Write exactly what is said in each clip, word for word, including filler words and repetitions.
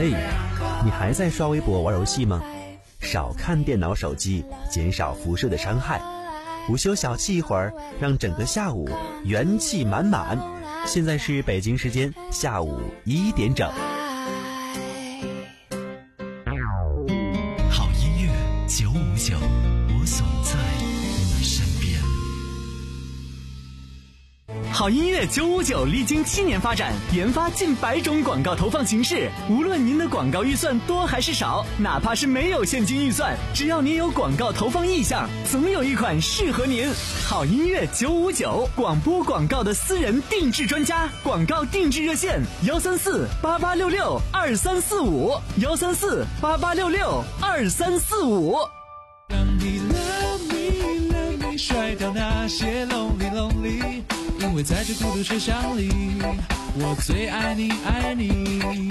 嘿，你还在刷微博玩游戏吗？少看电脑手机，减少辐射的伤害。午休小憩一会儿，让整个下午元气满满。现在是北京时间下午一点整。 好音乐九五九，我总在你身边。好音乐九五九历经七年发展，研发近百种广告投放形式。无论您的广告预算多还是少，哪怕是没有现金预算，只要您有广告投放意向，总有一款适合您。好音乐九五九，广播广告的私人定制专家，广告定制热线幺三四八八六六二三四五幺三四八八六六二三四五。 让你 love me love me， 甩掉那些 lonely lonely。因为在这孤独车厢里，我最爱你爱你。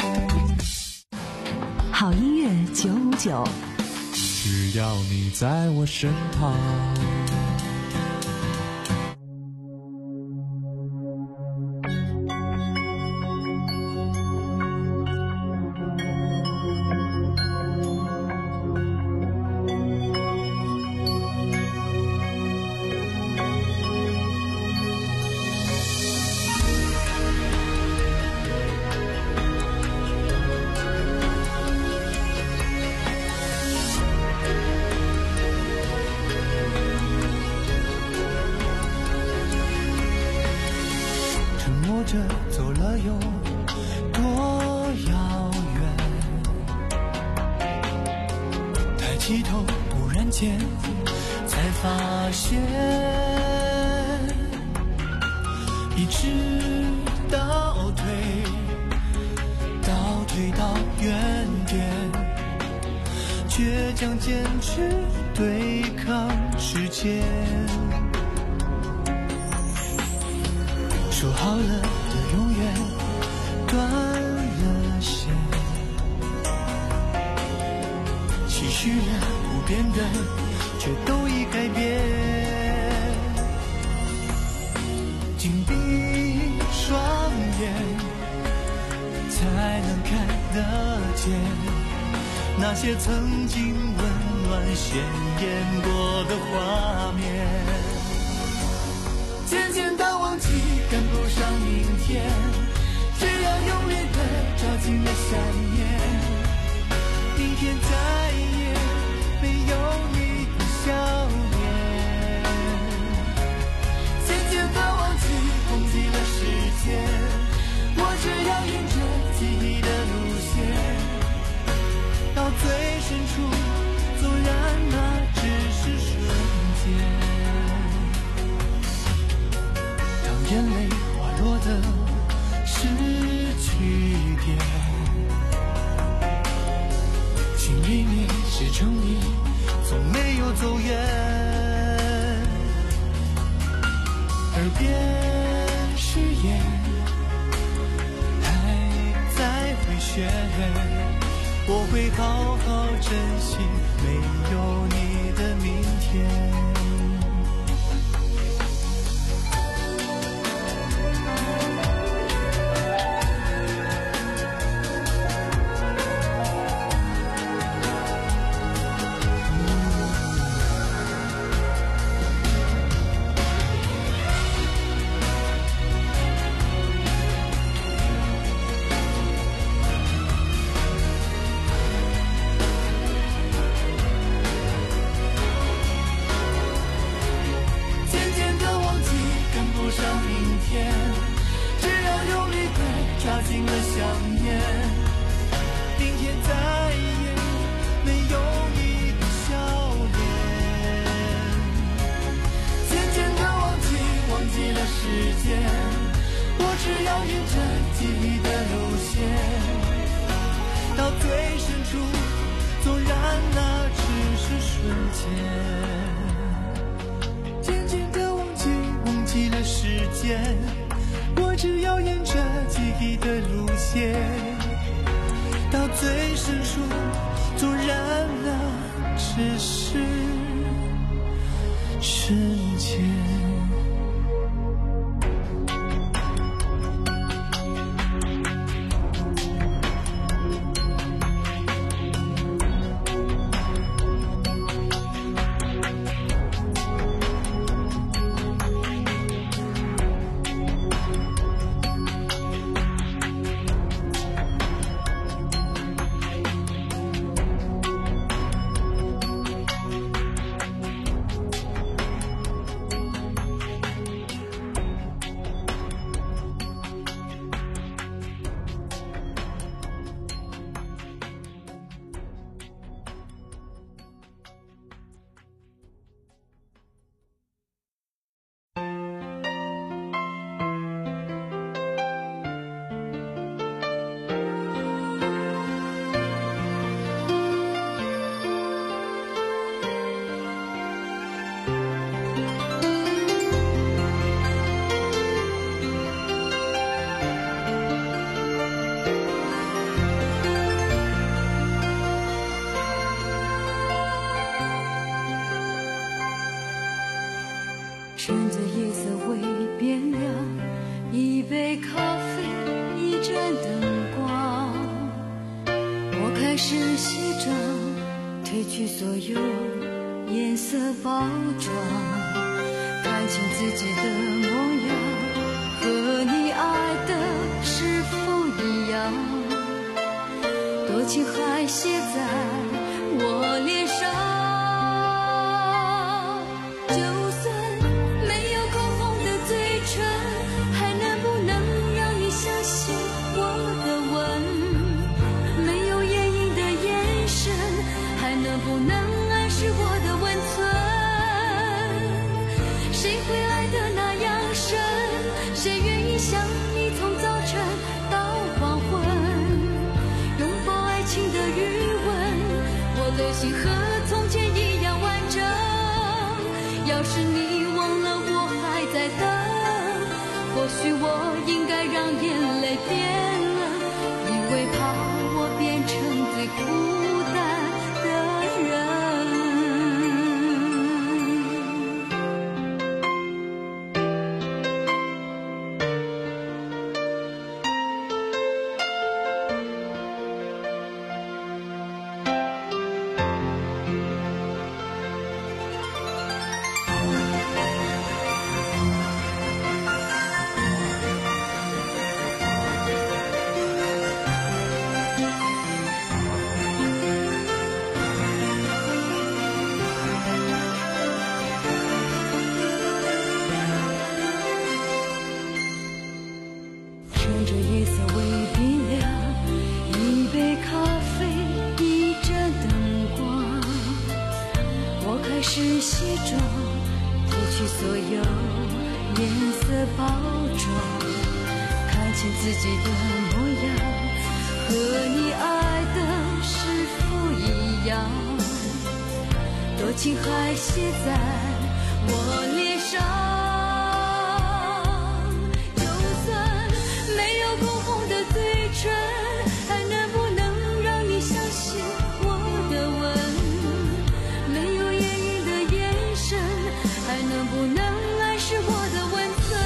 好音乐九五九， 只要你在我身旁。着走了有多遥远，抬起头忽然间才发现，一直倒退倒退到原点，倔强坚持对抗时间，说好了的永远断了线，期许了不变的却都已改变，紧闭双眼才能看得见那些曾经温暖鲜艳过的画面，渐渐的忘记赶不上明天，只要用力的抓紧了想念，明天再也没有你的笑脸，渐渐的忘记忘记了时间，我只要沿着记忆的路线，到最深处纵然那只是瞬间，眼泪滑落的是句点，心里面写成你从没有走远，耳边誓言还在回旋，我会好好珍惜没有你的明天。我只要沿着记忆的路线，到最深处，纵然那只是瞬间。 褪去所有颜色包装，看清自己的模样，和你爱的是否一样？多情还写在我脸上，就算没有口红的嘴唇，还能不能让你相信我的吻？没有眼影的眼神，还能不能暗示我的温存？谁会爱得那样深？谁愿意想你从早晨到黄昏？拥抱爱情的余温，我的心和从前一样完整。要是你忘了我还在等，或许我应该让眼泪变冷，因为怕我变成最孤单的人。趁着夜色微冰凉，一杯咖啡，一盏灯光，我开始卸妆，褪去所有颜色包装，看清自己的模样，和你爱的是否一样？多情还写在我脸上。还能不能让你相信我的吻？没有言语的眼神，还能不能暗示我的温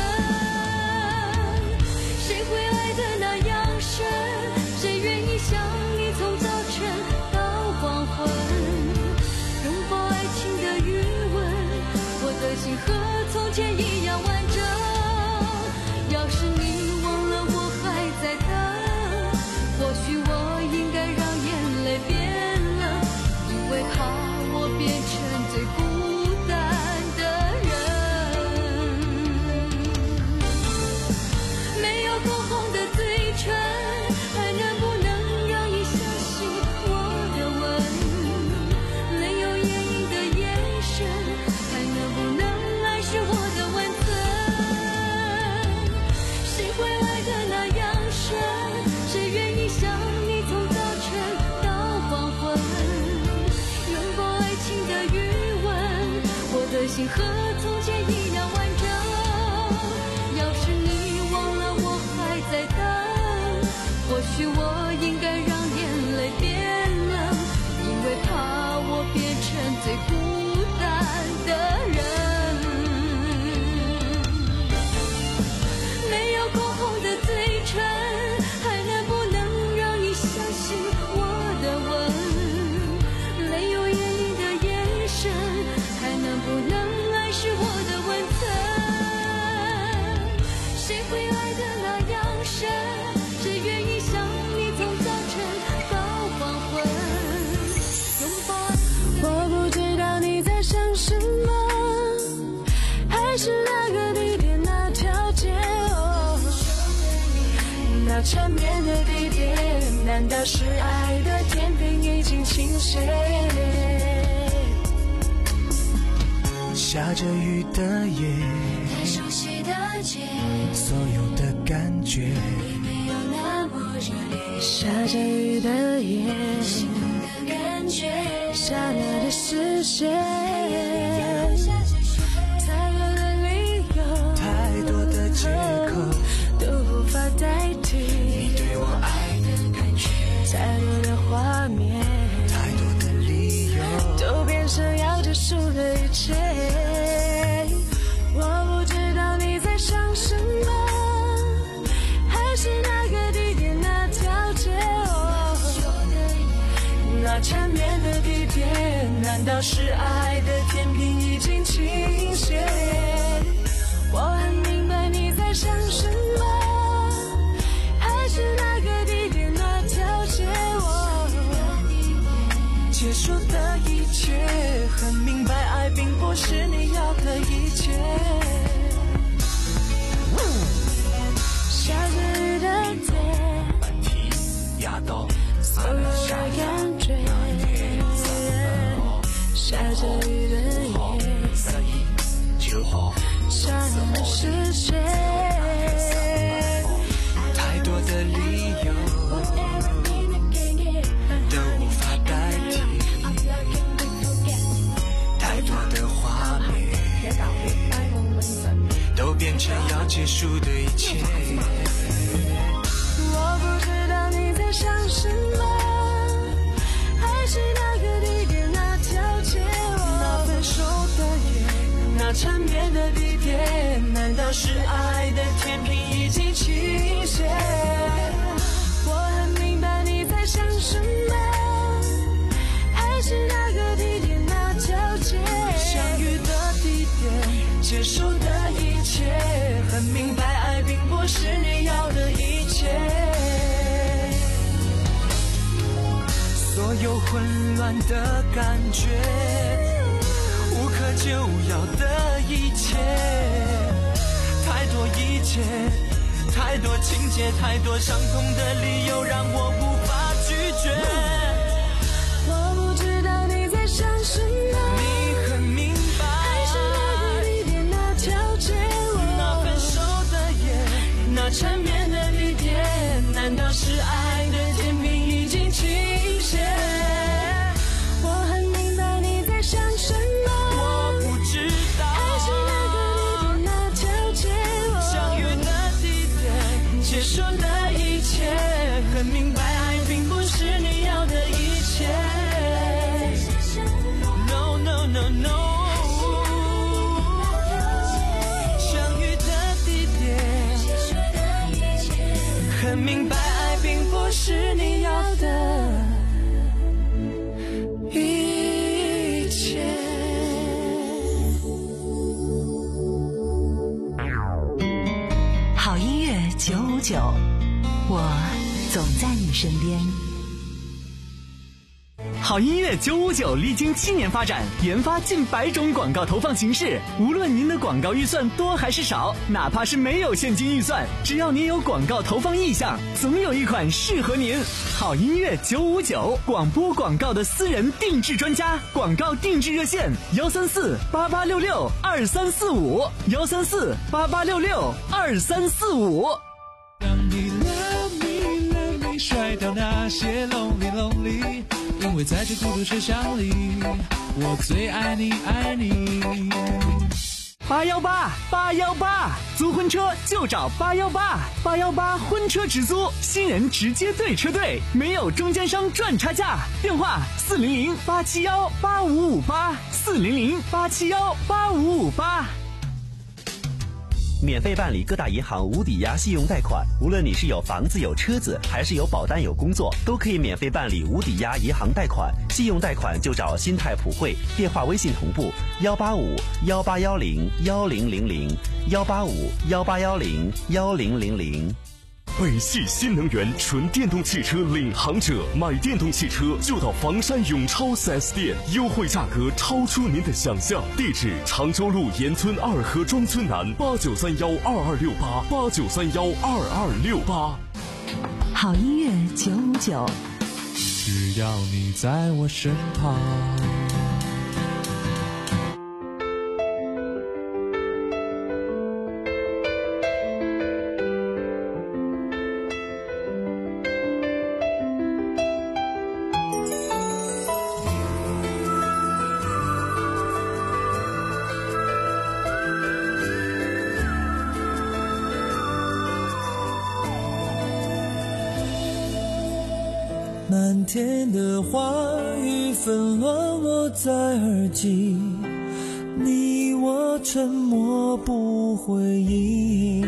存？谁会爱得那样深？谁愿意想你从早晨到黄昏？拥抱爱情的余温，我的心和从前一样完整。要是你忘了我还在等，或许我应该让眼泪变冷，因为怕我变成最孤单的人。没有口红的嘴唇，还能不能让你相信我的吻？没有眼影的眼神，还能不能暗示我的温存？谁会爱得那样深？谁愿意想你从早晨到黄昏？拥抱爱情的余温，我的心和从前一样完整。要是你忘了我还在等，或许我应该让眼泪变冷，因为怕我变成最孤单的人。没有口红的嘴唇，还能不能让你相信我的吻？没有眼影的眼神，还能不能暗示我的温存？谁会爱得那样深？谁愿意想你从早晨到黄昏？拥抱我不知道你在想什么，还是那个地点那条街，哦，那缠绵的地点，难道是爱的天平已经倾斜？ 下着雨的夜， 太熟悉的街， 所有的感觉你没有那么热烈。 下着雨的夜， 心动的感觉， 刹那的视线， 太多的理由， 太多的借口都无法代替你对我爱的感觉， 太多的画面， 太多的理由都变成要结束的一切。我不知道你在想什么，还是那个地点那条街，哦，那缠绵的地点， 道是爱的天平已经倾斜？我很明白你在想什么，还是那个地点那条街，我结束的一切，很明白爱并不是你要的一切。下着雨的天，所有的感觉，下着雨的夜，下的是谁？太多的理由都无法代替，太多的画面都变成要结束的一切。我不知道你在想什么，还是那个地点那条街，那分手的夜，那缠绵的地点，难道是爱的天平已经倾斜？我很明白你在想什么，还是那个地点那条街，相遇的地点，结束的一切，很明白爱并不是你要的一切。所有混乱的感觉，无可救药的一切，太多一切，太多情节，太多伤痛的理由，让我无法拒绝。我不知道你在想什么，你很明白，还是那个地点那条街，那分手的夜，那缠绵的地点，难道是爱的天平已经倾斜？我很明白你在想什么，我不知道，还是那个地点那条街，相遇的地点，结束的一切，很明白爱并不是你要的一切。No no no no， 相遇的地点，很明白爱并不是你要的一切。 好音乐九五九，我总在你身边。 好音乐九五九历经七年发展，研发近百种广告投放形式。无论您的广告预算多还是少，哪怕是没有现金预算，只要您有广告投放意向，总有一款适合您。好音乐九五九，广播广告的私人定制专家，广告定制热线幺三四八八六六二三四五幺三四八八六六二三四五。 让你 love me love me， 甩掉那些 lonely lonely， 因为在这孤独车厢里，我最爱你爱你。 八幺八八幺八，租婚车就找八幺八，八幺八婚车直租，新人直接对车队，没有中间商赚差价。电话四零零八七幺八五五八，四零零八七幺八五五八。 免费办理各大银行无抵押信用贷款，无论你是有房子有车子，还是有保单有工作，都可以免费办理无抵押银行贷款。信用贷款就找新泰普惠，电话微信同步幺八五幺八幺零幺零零零幺八五幺八幺零幺零零零。 北汽新能源纯电动汽车领航者，买电动汽车就到房山永超 四 S 店，优惠价格超出您的想象。地址：常州路沿村二河庄村南，八九三幺二二六八八九三幺二二六八。 好音乐九五九， 只要你在我身旁。漫天的花雨纷乱落在耳际，你我沉默不回应。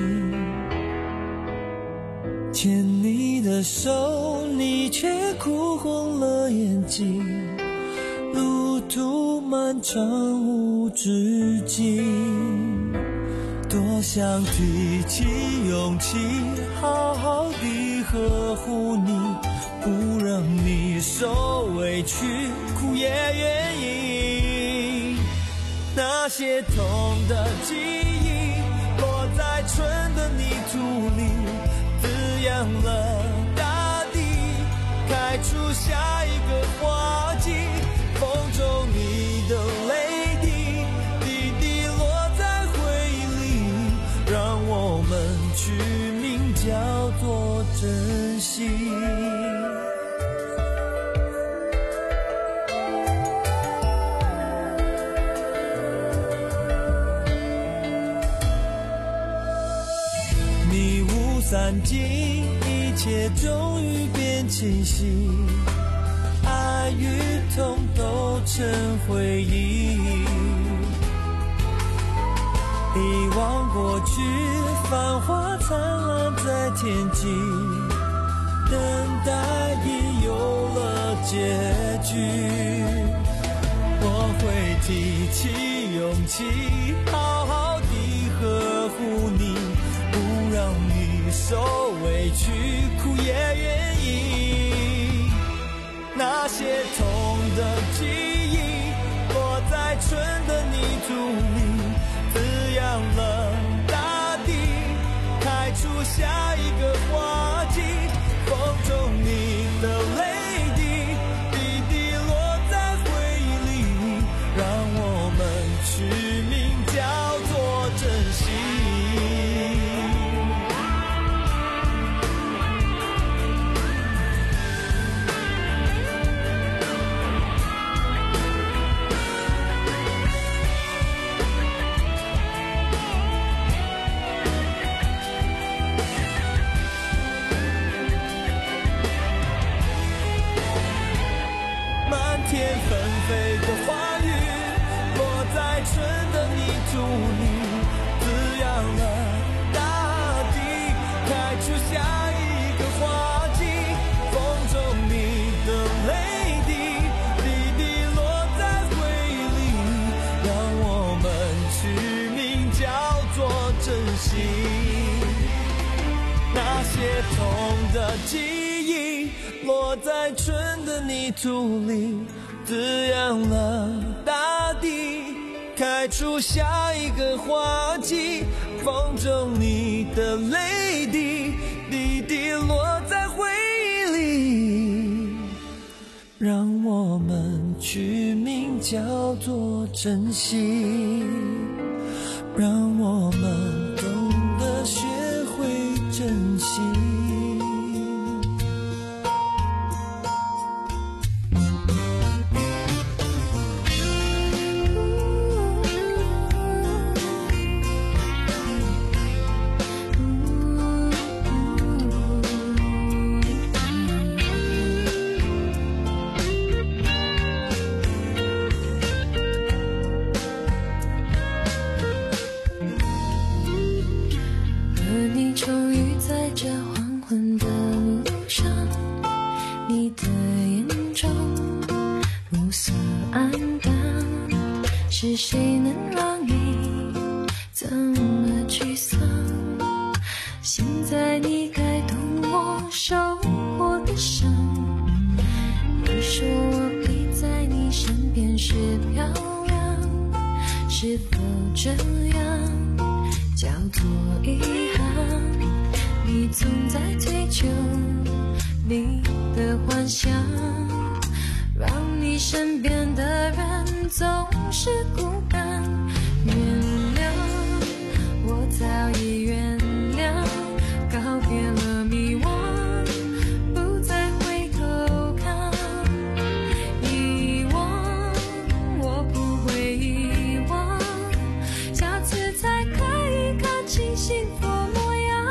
牵你的手，你却哭红了眼睛。路途漫长无止境，多想提起勇气，好好地呵护你，不让你受委屈，苦也愿意。那些痛的记忆落在春的泥土里，滋养了大地，开出下一个花季。风中你的泪滴，滴滴落在回忆里，让我们取名叫做珍惜。你雾散尽，一切终于变清晰，爱与痛都成回忆，遗忘过去，繁花灿烂在天际，等待已有了结局。我会提起勇气，好好地呵护你，不让你受委屈，苦也愿意。那些痛的记忆落在春的泥土里，滋养了大地，开出下一个花季。风中你的泪滴，滴滴落在回忆里，让我们取名叫做珍惜。天纷飞的花雨落在春的泥土里，滋养了大地，开出下一个花季。风中你的泪滴，滴滴落在回忆里，让我们取名叫做珍惜。那些痛的记忆落在春的泥土里，滋养了大地，开出下一个花季。风中你的泪滴，滴滴落在回忆里，让我们取名叫做珍惜，让我们懂得学会珍惜。 是谁能让你这么沮丧？现在你该懂我受过的伤。你说我陪在你身边是漂亮，是否这样叫做遗憾？你总在追求你的幻想，让你身边的人总是孤单。原谅，我早已原谅，告别了迷惘，不再回头看。遗忘，我不会遗忘，下次再看一看清幸福模样。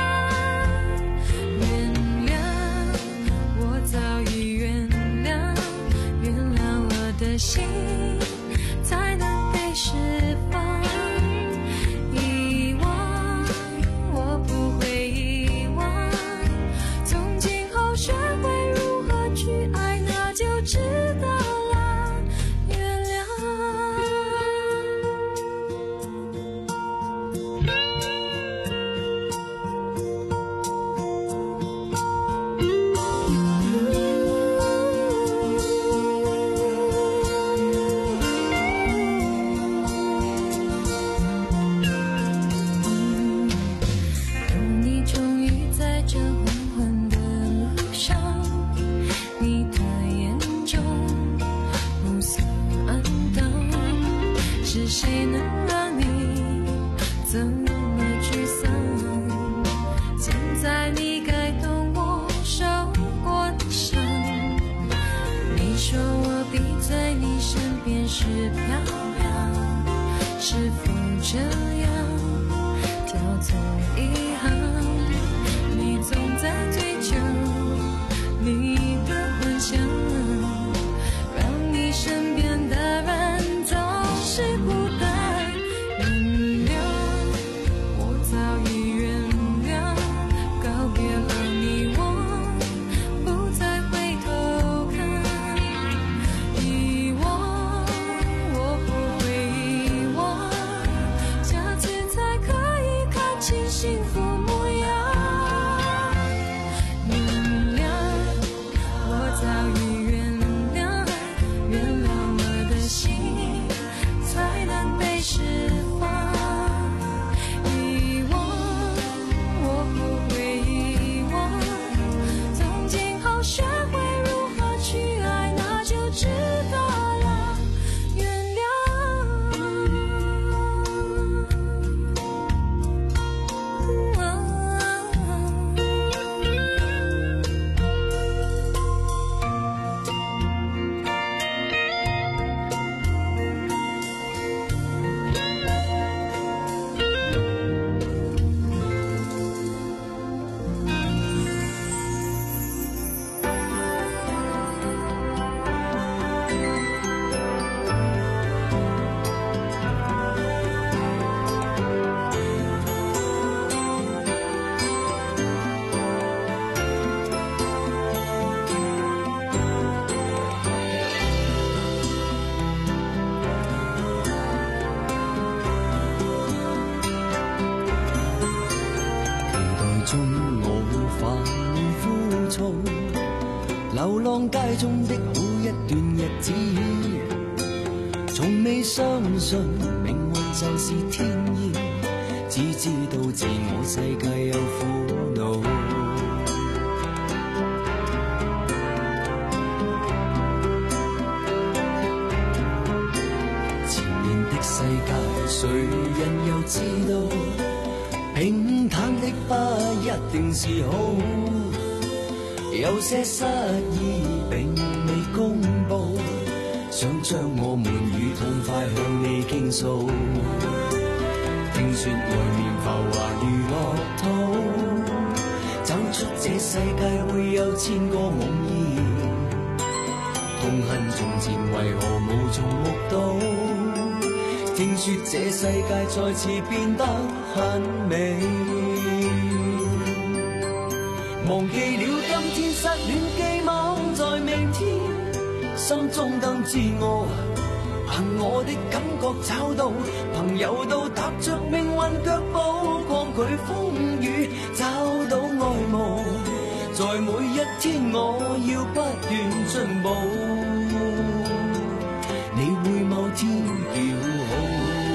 原谅，我早已原谅，原谅我的心才能被释放。遗忘， 是漂亮？是否这样叫做遗憾？你总在追求你的幻想，让你身边的人总是孤单。原谅，我早已原谅，告别和你我不再回头看。遗忘，我不会遗忘，下次才可以看清幸福模样。原谅，我早已原谅，原谅了的心才能被释放。遗忘，我不会遗忘，从今后学会如何去爱，那就知道了。原谅。 中我反枯燥，流浪街中的好一段日子，從未相信命運就是天意，只知道自我世界有苦惱。前面的世界誰人又知道，平坦的不一定是好，有些失意並未公佈，想將我們與痛快向你傾訴。聽說外面浮華如樂土，走出這世界會有千個夢魘，痛恨從前為何無從目睹。聽說這世界再次變得很美，忘記了今天失戀寄望在明天，心中更自我，憑我的感覺找到，朋友都踏着命運腳步，抗拒風雨，找到愛慕，在每一天我要不斷進步，你會某天叫好。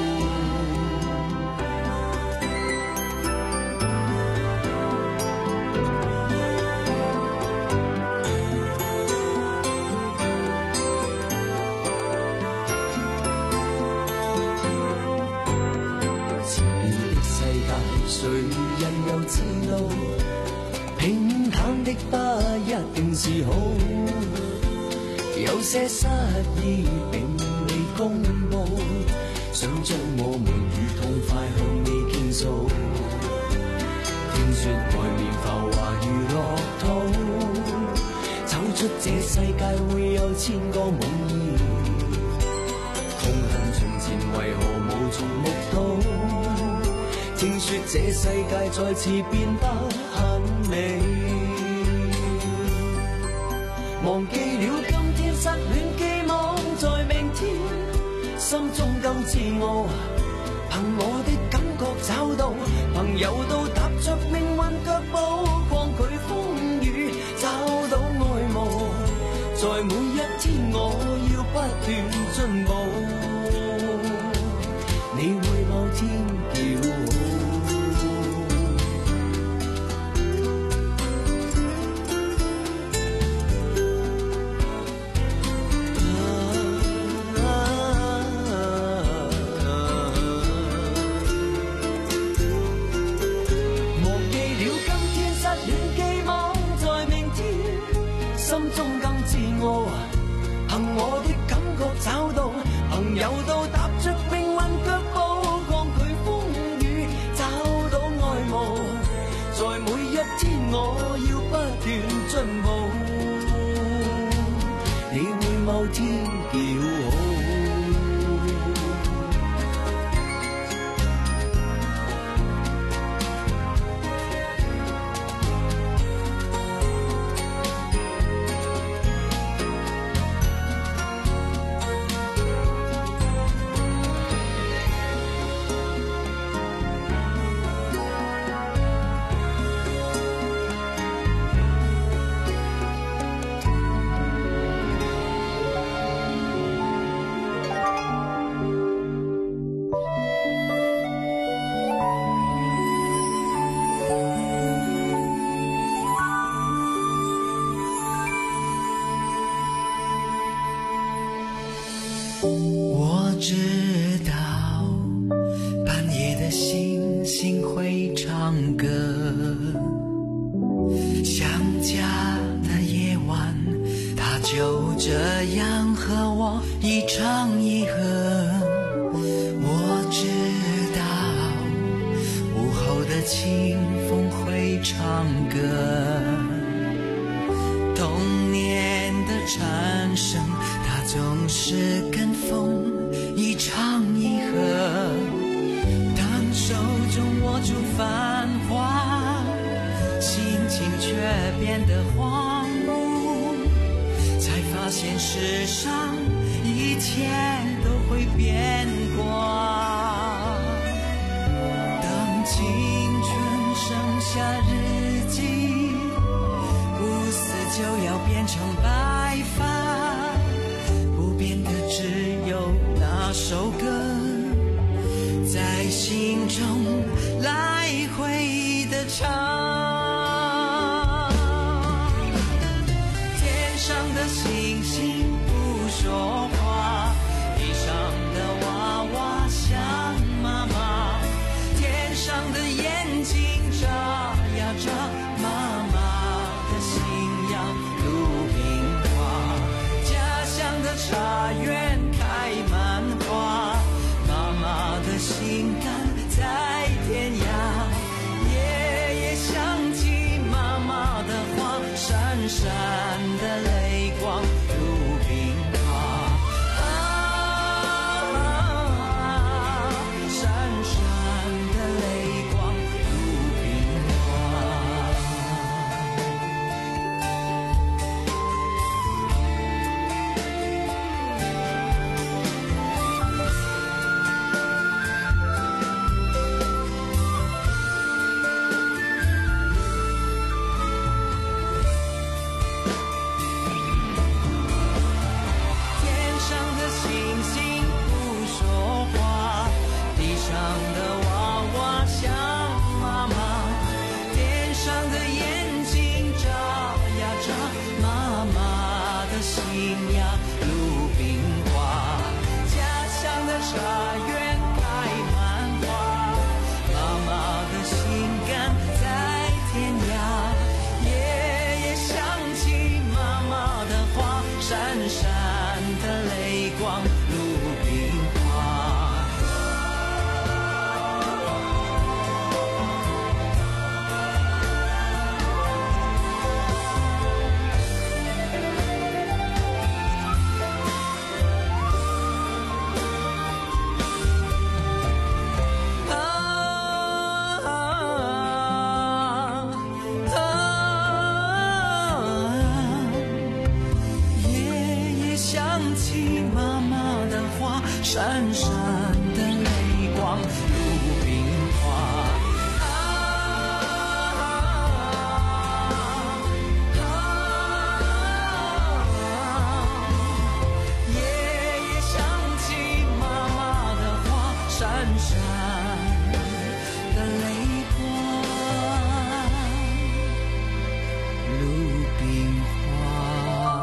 誰人又知道，平坦的不一定是好，有些失意並未公佈，想將我們與痛快向你傾訴。聽說外面浮華如樂土，走出這世界會有千個夢魘，痛恨從前為何無從目睹。聽說這世界再次變得很美，忘記了今天失戀寄望在明天，心中更自我，憑我的感覺找到，朋友都踏着命運腳步，抗拒風雨，找到愛慕，在每一天我要不斷進步，你會某天叫好。心中更自我，憑我的感覺找到，朋又到踏着命運腳步，抗拒風雨，找到愛慕。在每一天我要不斷進步，你會某天叫好。我知道半夜的星星会唱歌，想家的夜晚，它就这样和我一唱一和。我知道午后的清风会唱歌，童年的蝉声它总是跟风一唱一和。当手中握住繁华，心情却变得荒芜，才发现世上一切都会变卦。当青春剩下日记，不死就要变成白发，不变的只有那首歌，在心中来回的唱。天上的星星不说话，地上的娃娃想妈妈，天上的眼睛眨呀眨，妈妈的心呀鲁冰花，家乡的茶园开满花，妈妈的心肝在天涯。夜夜想起妈妈的话，闪闪的泪光鲁冰花，啊，闪闪的泪光鲁冰花。天上的星星不说话，地上的娃娃想妈妈，天上的眼睛眨呀眨，妈妈的心呀鲁冰花，家乡的茶园开满花，妈妈的心肝在天涯。夜夜想起妈妈的话，闪闪的泪光鲁冰花。夜夜想起妈妈的话，闪闪的泪光鲁冰花。夜夜想起妈妈的话，闪闪的泪光鲁冰花。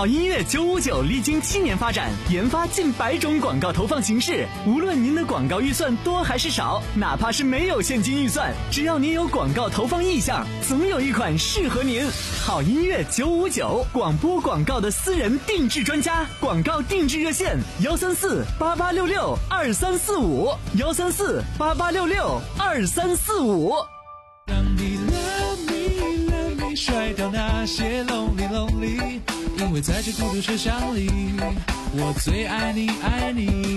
好音乐九五九历经七年发展，研发近百种广告投放形式。无论您的广告预算多还是少，哪怕是没有现金预算，只要您有广告投放意向，总有一款适合您。好音乐九五九，广播广告的私人定制专家，广告定制热线：幺三四八八六六二三四五，幺三四八八六六二三四五。 让你 love me love me 甩掉那些 lonely lonely， 因为在这孤独车厢里，我最爱你爱你。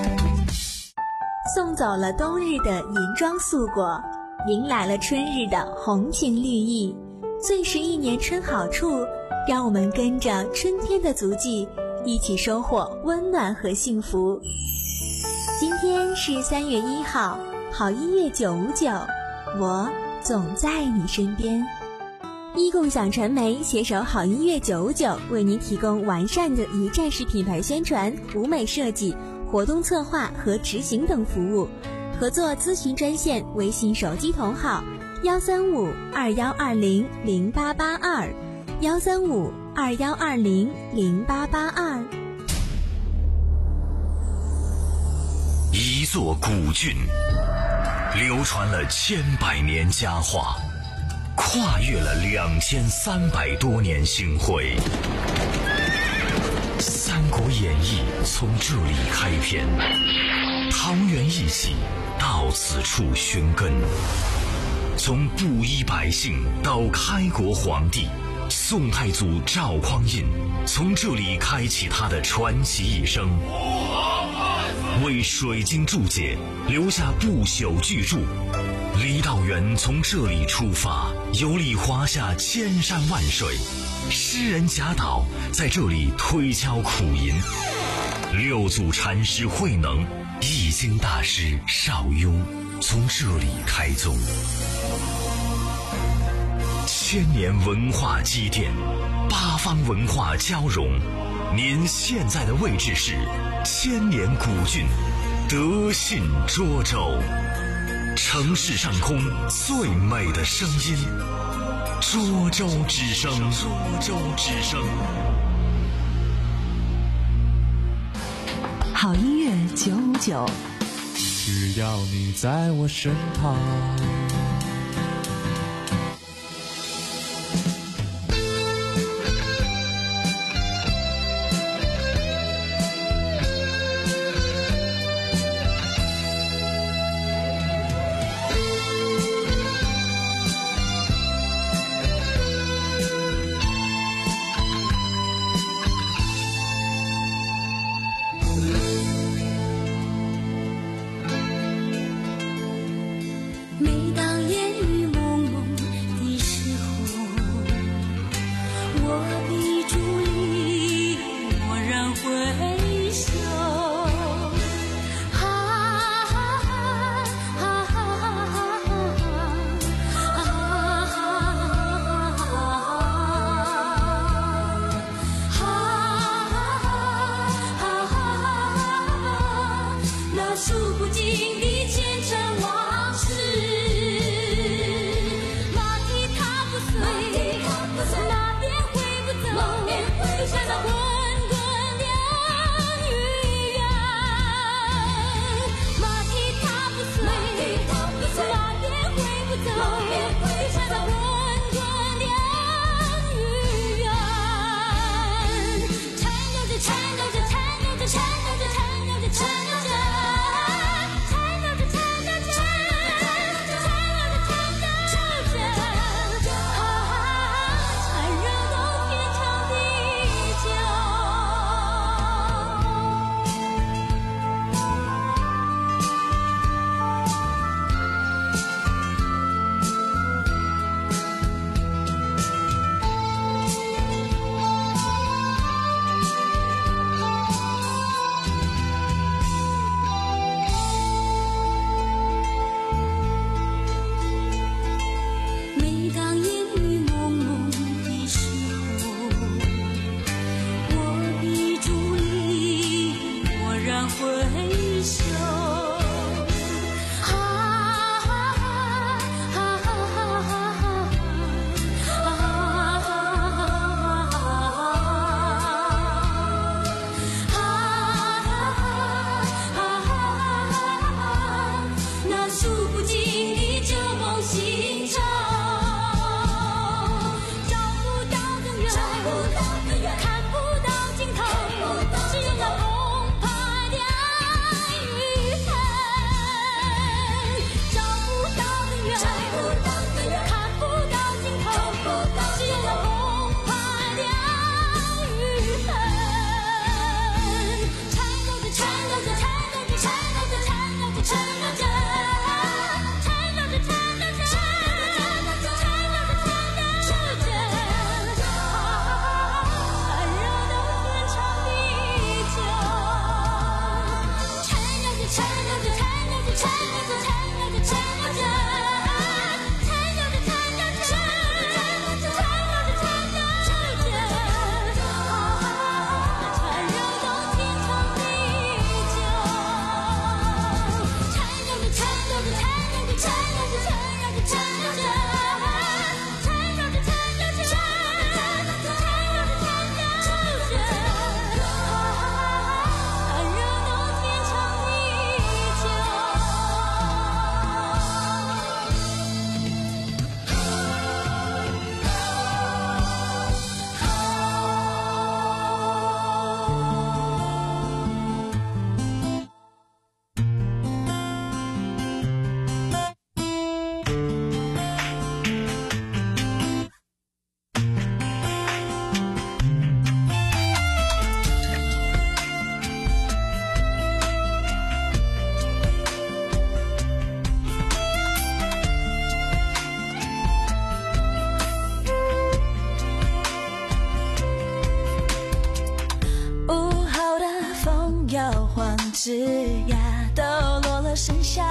送走了冬日的银装素裹，迎来了春日的红情绿意。最是一年春好处，让我们跟着春天的足迹，一起收获温暖和幸福。今天是三月一号，好音乐九五九，我总在你身边。一共享传媒携手好音乐九五九，为您提供完善的一站式品牌宣传、舞美设计、活动策划和执行等服务。合作咨询专线：微信手机同号幺三五二幺二零零八八二，幺三五二幺二零零八八二。 一座古郡，流传了千百年佳话，跨越了两千三百多年星辉。《三国演义》从这里开篇，桃园一起到此处寻根。从布衣百姓到开国皇帝，宋太祖赵匡胤从这里开启他的传奇一生，为水晶注解留下不朽巨著。李道元从这里出发，游历华夏千山万水，诗人贾岛在这里推敲苦吟，六祖禅师慧能、易经大师邵雍从这里开宗。千年文化积淀，八方文化交融。您现在的位置是千年古郡德信涿州，城市上空最美的声音，涿州之声。涿州之声。 好音乐九五九， 只要你在我身旁。 枝桠都落了盛夏，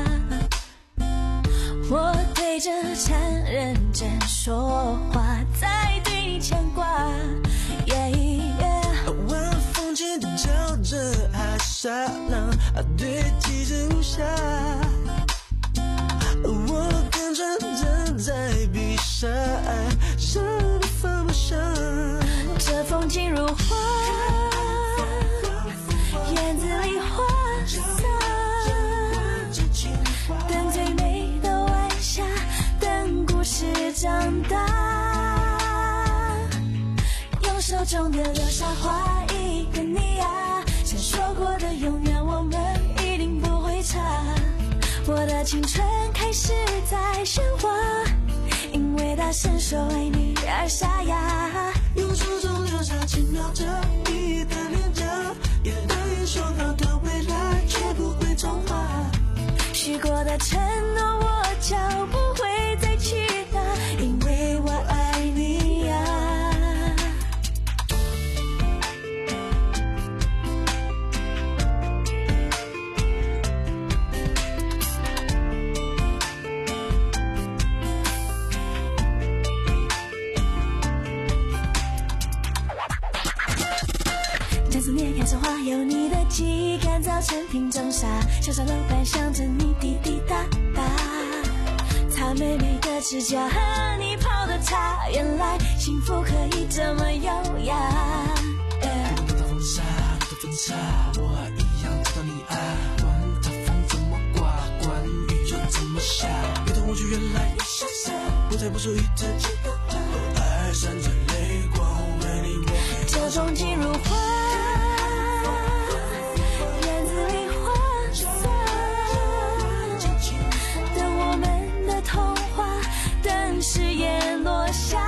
我对着蝉认真说话，在对你牵挂。Yeah, yeah. 晚风轻轻敲着海沙浪，对提着无暇。我更认真在闭上，舍不放不下。 这风景如画，院子里花洒，等最美的晚霞，等故事长大。用手中的流沙画一个你啊，像说过的永远我们一定不会差。我的青春开始在喧哗，因为大声说为你而沙哑。 用手中留下轻描着你的脸颊，也难以说好的未来却不会重画。 许过的承诺我就不会再去拿，因为我爱你呀。将思念开成花，有你的记忆干燥成瓶中沙，小小楼板想着你滴滴答答，擦美美的指甲和你泡的茶，原来幸福可以这么优雅。 你的风沙，你的分岔，我一样知道你爱，管它风怎么刮，管雨又怎么下，你的我就越来越潇洒，不再不属于自己的话，爱闪着泪光，为你我可以这风景如画，院子里花洒，等我们的童话，等誓言落下。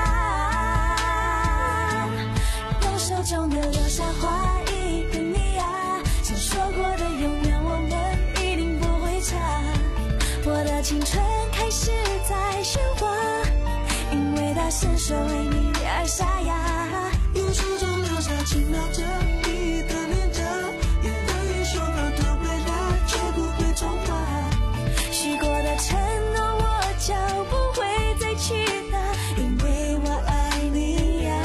用手中的流沙画一个你啊，像说过的永远我们一定不会差。我的青春开始在喧哗，因为大声说为你而沙哑。 用手中留下轻描着你的脸颊，也难以说好的未来却不会重画。 许过的承诺我就不会再去拿，因为我爱你呀。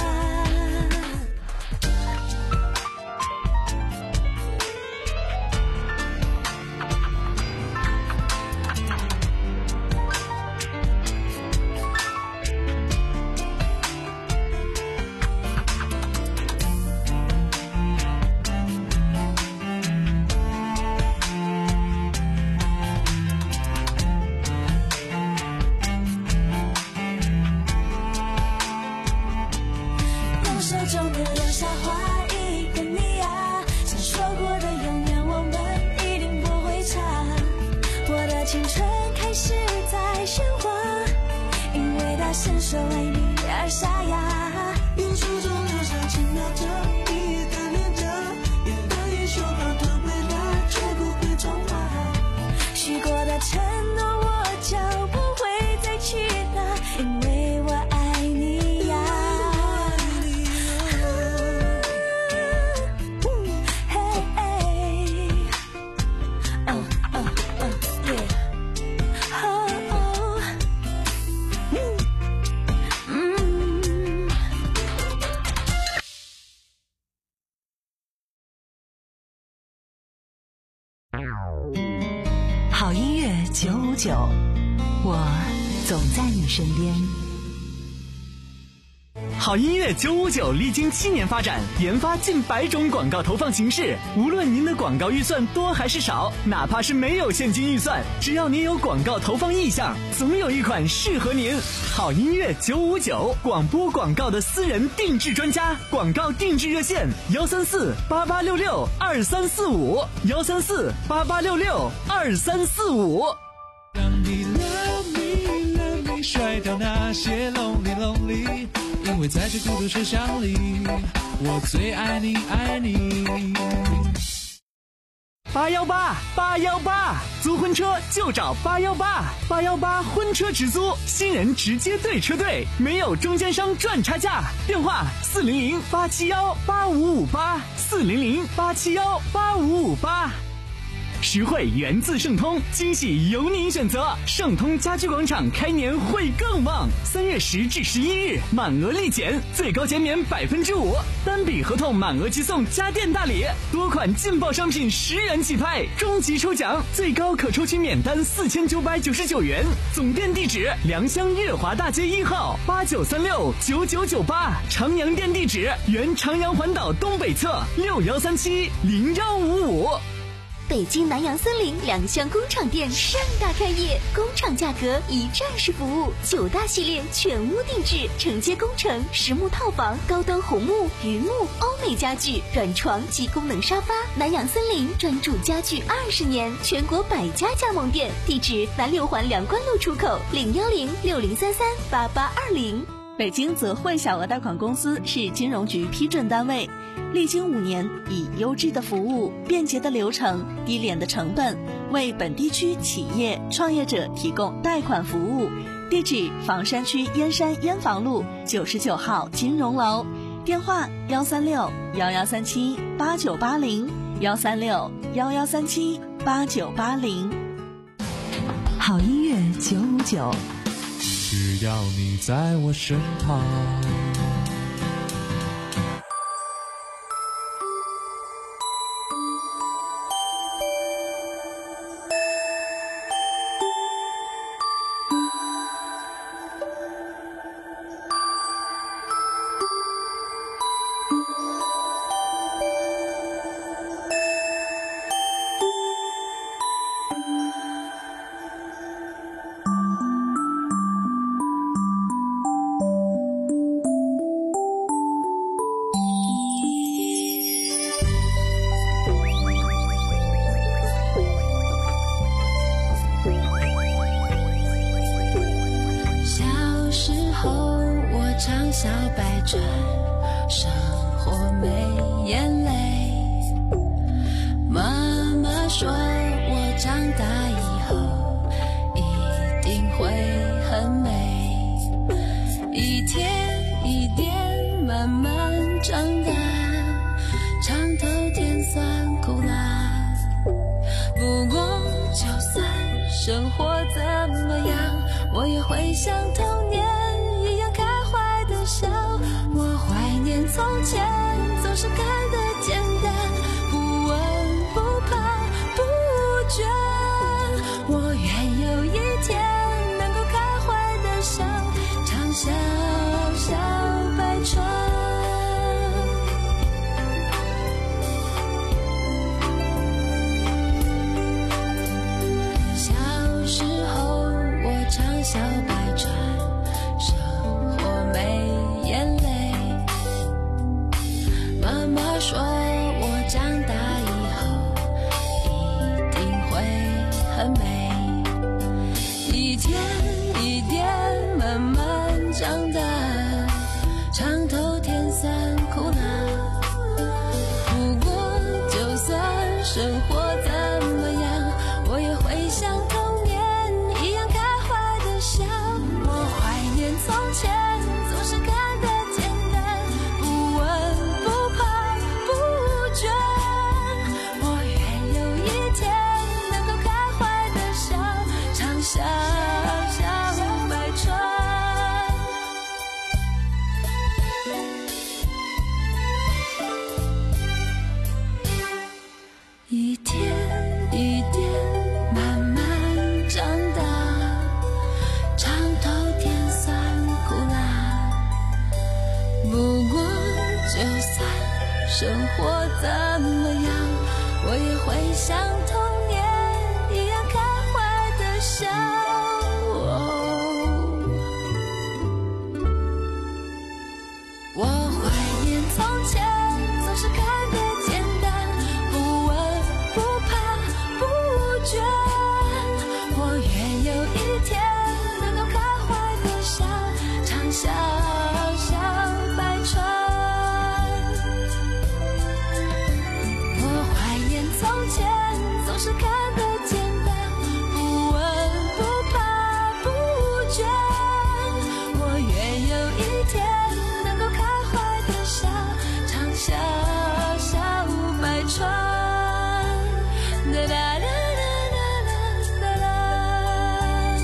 用手中的流沙画一个你啊，像说过的永远我们一定不会差。我的青春开始在喧哗，因为大声说为你而沙哑。 用手中留下轻描着你的脸颊，也难以说好的未来却不会重画。 许过的承诺我就不会再去拿，因为我爱你呀。 好音乐九五九，我总在你身边。 好音乐九五九历经七年发展，研发近百种广告投放形式。无论您的广告预算多还是少，哪怕是没有现金预算，只要您有广告投放意向，总有一款适合您。好音乐九五九，广播广告的私人定制专家，广告定制热线：幺三四八八六六二三四五，幺三四八八六六二三四五。 让你 love me love me， 甩掉那些 lonely lonely， 因为在这孤独车厢里，我最爱你爱你。 八幺八八幺八，租婚车就找八幺八八幺八婚车直租，新人直接对车队，没有中间商赚差价。电话四零零八七幺八五五八，四零零八七幺八五五八。实惠源自盛通，惊喜由您选择。盛通家居广场开年会更旺，三月十至十一日满额立减，最高减免百分之五，单笔合同满额即送家电大礼，多款劲爆商品十元起拍，终极抽奖最高可抽取免单四千九百九十九元。总店地址：良乡月华大街一号八九三六九九九八，长阳店地址：原长阳环岛东北侧六幺三七零幺五五。 北京南阳森林良乡工厂店盛大开业，工厂价格一站式服务，九大系列全屋定制，承接工程、实木套房、高端红木、榆木、欧美家具、软床及功能沙发。南阳森林专注家具二十年，全国百家加盟店，地址南六环梁关路出口零幺零六零三三八八二零。 北京泽汇小额贷款公司是金融局批准单位，历经五年，以优质的服务、便捷的流程、低廉的成本，为本地区企业创业者提供贷款服务。地址：房山区燕山燕房路九十九号金融楼，电话：幺三六幺幺三七八九八零，幺三六幺幺三七八九八零。 好音乐九五九， 只要你在我身旁。 小百转，生活没眼泪。妈妈说我长大以后一定会很美，一天一点慢慢长大，尝透甜酸苦辣。不过就算生活怎么样，我也会像童年一样开怀的笑。我怀念从前总是看得简单，不问不怕不倦。我愿有一天能够开怀的笑，畅销小百川。小时候我唱小百川，生活没眼泪。妈妈说看得简单，不问不怕不倦。我愿有一天能够开怀的笑，长啸笑百川。哒哒哒哒哒哒哒。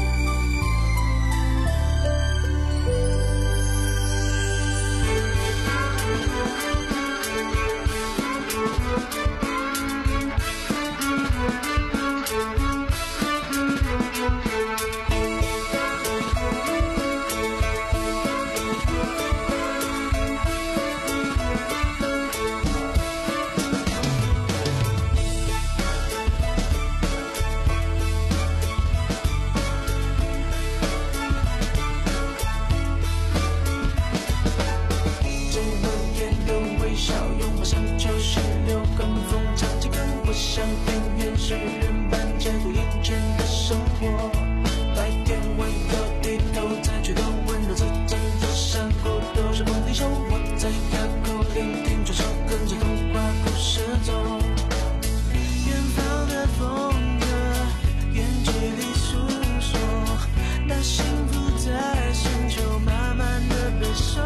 中文眼的微笑，拥抱山丘石榴，跟风唱起歌，我像田园诗人般解读眼前的生活。白天温柔低头，再觉得温柔自真的闪过，都是风景秀。我在哑口聆听，传说跟着童话故事走。远方的风歌，远距离诉说，那幸福在深秋慢慢的被收。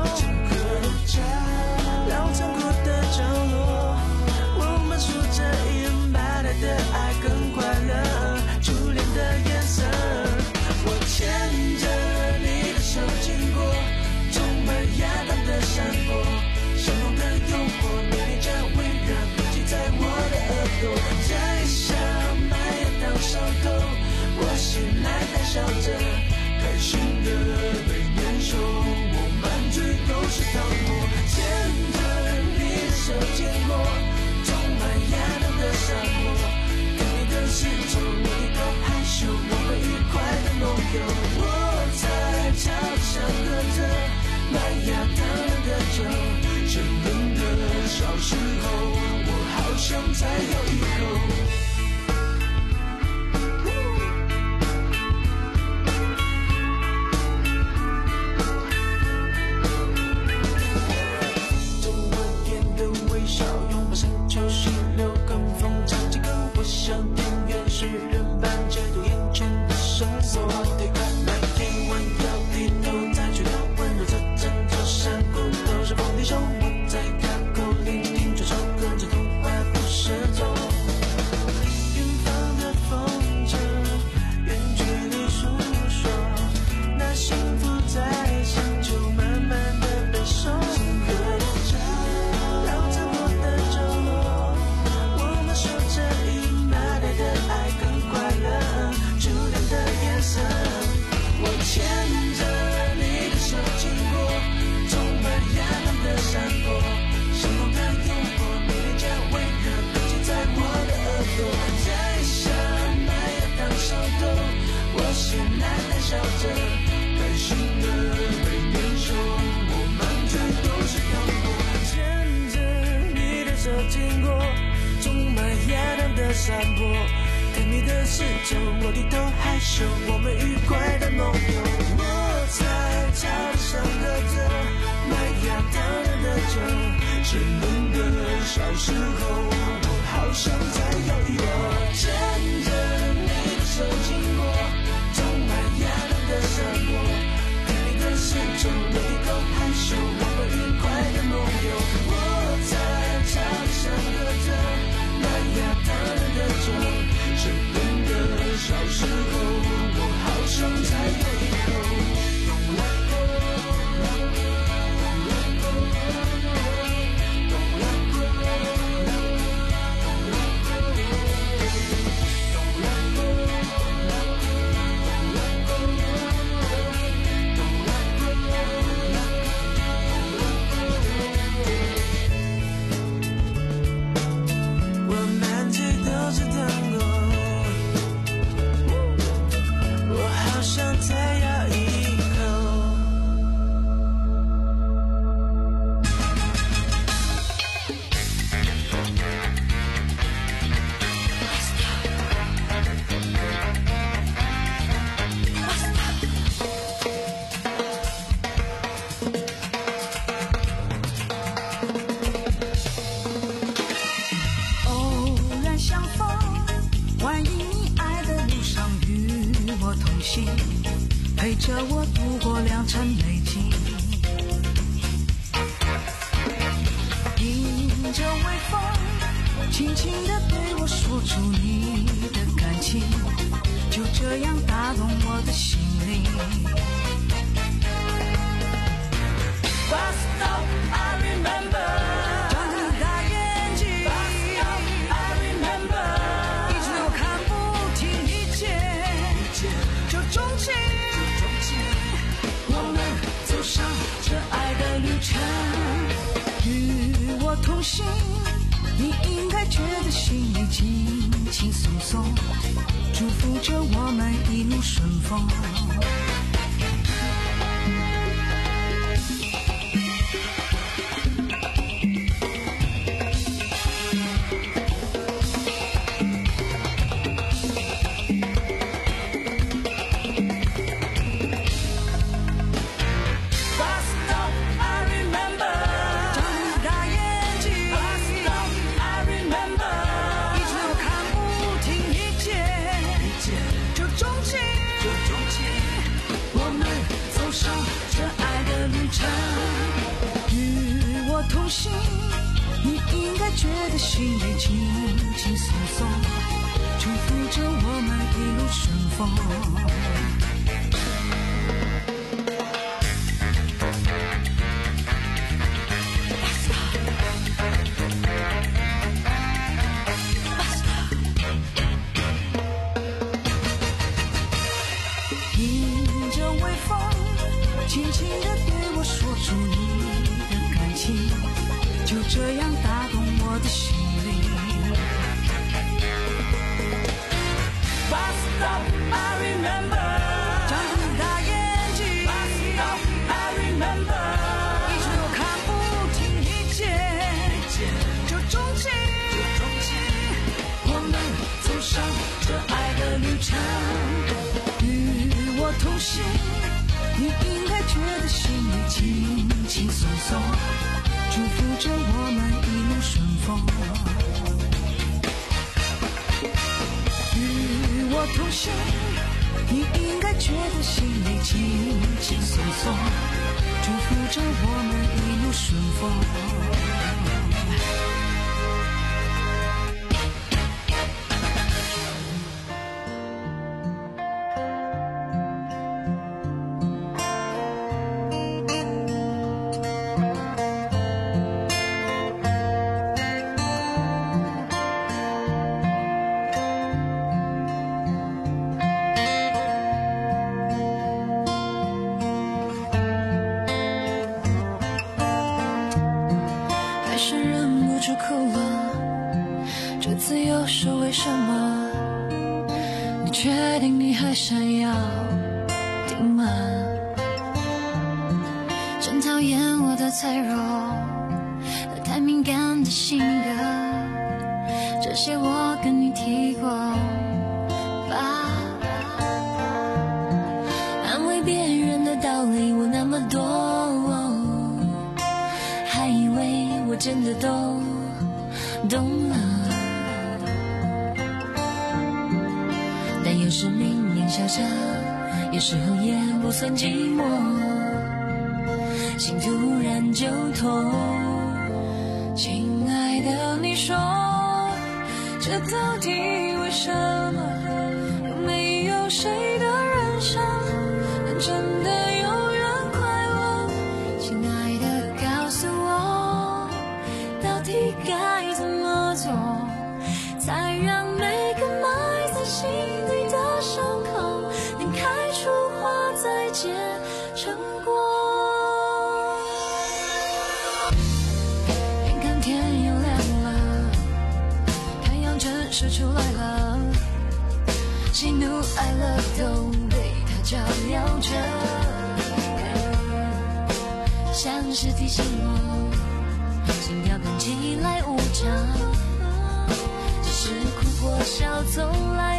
老残酷的角落，我们数着一人买来的爱跟快乐，初恋的颜色。我牵着你的手经过，充满亚当的山坡，相同的诱惑，你脸颊微热，飞击在我的耳朵，摘下麦芽当伤口，我醒来大笑着，开心的被年兽，我满嘴都是糖果。牵着你的手经过，充满亚当的山坡，跟你的是从我低头害羞，我们愉快的梦游。我在桥上喝着麦芽糖的酒，沉闷的小时候，我好想再有一口。像田园诗人般解读眼前的生活，对看白天弯腰低头，再觉得温柔这整座山谷都是风笛手。我在开口聆听，传说跟着童话故事走。远方的风筝，远距离诉说，那幸福在深秋慢慢的被收割。老残酷的角落，我们说着一的爱跟快乐，初恋的颜色。我牵着你的手经过，充满亚当的山坡，相同的诱惑，你脸颊微热，飞击在我的耳朵，摘下麦芽当伤口，我醒来大笑着，开心的被年兽，我满嘴都是糖果。牵着你的手经过，充满亚当的山坡，甜蜜的是酒，我低头害羞，我们愉快的梦游。我在桥上喝着麦芽糖的酒，沉闷的小时候，我好想再有一口。牵着你的手经过，充满亚当的山坡，甜蜜的是酒，我低头害羞，我们愉快的梦游。我在桥上喝着麦芽糖的酒，沉闷的小时候，我好想再有一口。 我同行，陪着我度过良辰美景。迎着微风，轻轻地对我说出你的感情，就这样打动我的心灵。Bus stop, I remember. 张你大眼睛 Bus stop, I remember. 一直都看不听一见，就钟情。我们走上这爱的旅程，与我同行，你应该觉得心里轻轻松松，祝福着我们一路顺风。同行，你应该觉得心里轻轻松松，祝福着我们一路顺风。迎着微风，轻轻地对我说出你的感情，就这样打动我的心灵。Bus stop, I remember. 张着你大眼睛 Bus stop, I remember. 一直都看不听一见，就钟情。我们走上这爱的旅程，与我同行，你应该觉得心里轻轻松松，祝福着我们一路顺风。与我同行，你应该觉得心里轻轻松松，祝福着我们一路顺风。 是为什么？你确定你还想要听吗？真讨厌我的脆弱和太敏感的性格，这些我跟你提过吧。安慰别人的道理我那么多，还以为我真的都懂了。有时明明笑着，有时候也不算寂寞，心突然就痛。亲爱的，你说这到底为什么？有没有谁的人生能真的永远快乐？亲爱的，告诉我，到底该怎么做，才让每个埋在心底的伤口能开出花，再结成果。眼看天又亮了，太阳真是出来了，喜怒哀乐都被它照耀着，像是提醒我，心跳看起来无常，只是哭或笑从来